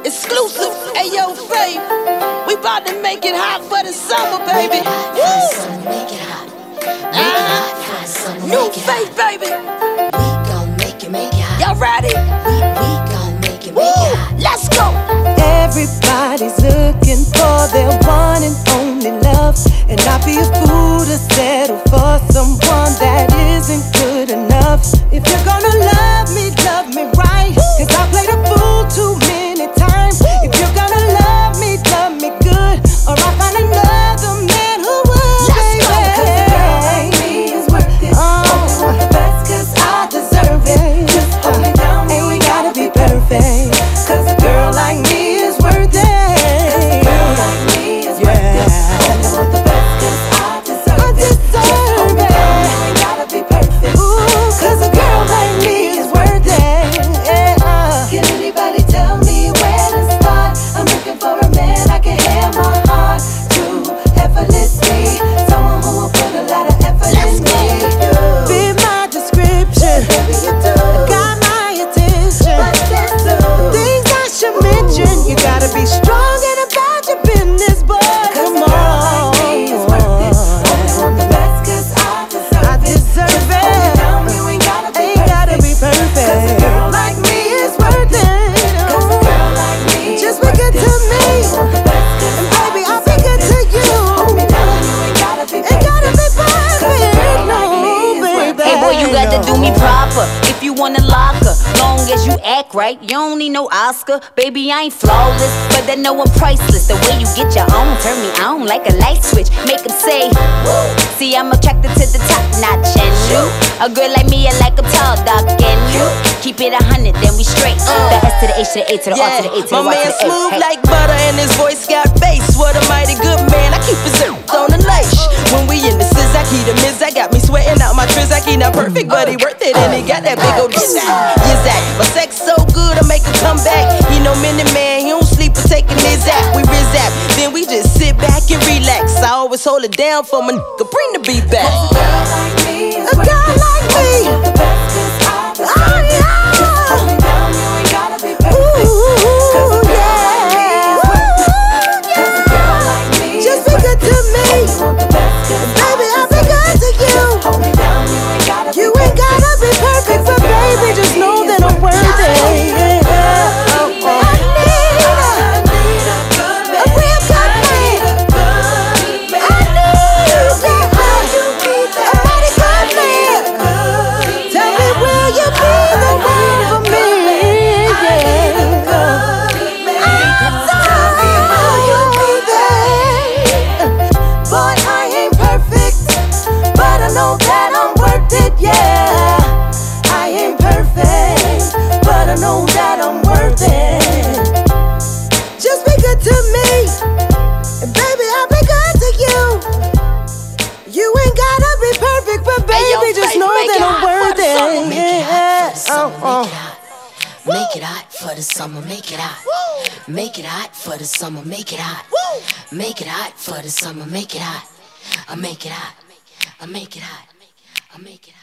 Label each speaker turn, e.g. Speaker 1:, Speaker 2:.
Speaker 1: Exclusive, Ayo Faith. We about to make it hot for the summer, baby.
Speaker 2: Make it hot. Make it hot for the summer.
Speaker 1: New Faith, baby.
Speaker 2: We gon' make it hot.
Speaker 1: Y'all ready?
Speaker 2: We gon' make it hot.
Speaker 1: Let's go.
Speaker 3: Everybody's looking for their one and only love, and I'd be a fool to settle for someone that isn't good enough. If you're gonna love me right, 'cause I played a fool too many times. If you're gonna love me good, or I find another man who would.
Speaker 1: Let's go.
Speaker 3: 'Cause a girl like me is worth it. Only want the best 'cause I deserve it. Just hold me down, and we gotta be perfect. 'Cause a girl like me is worth it.
Speaker 4: If you wanna lock her, long as you act right, you don't need no Oscar. Baby, I ain't flawless, but I know I'm priceless. The way you get your own, turn me on like a light switch. Make them say, woo. See, I'm attracted to the top notch and you. A girl like me, I like a tall, dark and you. Keep it 100, then we straight. The S to the H to the A to the R to the A to the Y to the A.
Speaker 1: My man smooth like butter and his voice got bass. What a mighty good man, I keep his on the lace. When we in the sizz, I keep the miz, I got me sweating out my trizz. I keep not perfect, but he worth it, and he got that big old Yizak. My sex so good, I make a comeback. He no minute man, he don't sleep or taking his app. We rizap, then we just sit back and relax. I always hold it down for my nigga, bring the beat back.
Speaker 3: A girl like me, a girl like me. Oh yeah.
Speaker 2: Make it hot for the summer, make it hot. Make it hot for the summer, make it hot. Make it hot for the summer, make it hot. I make it hot. I make it hot. I make it hot.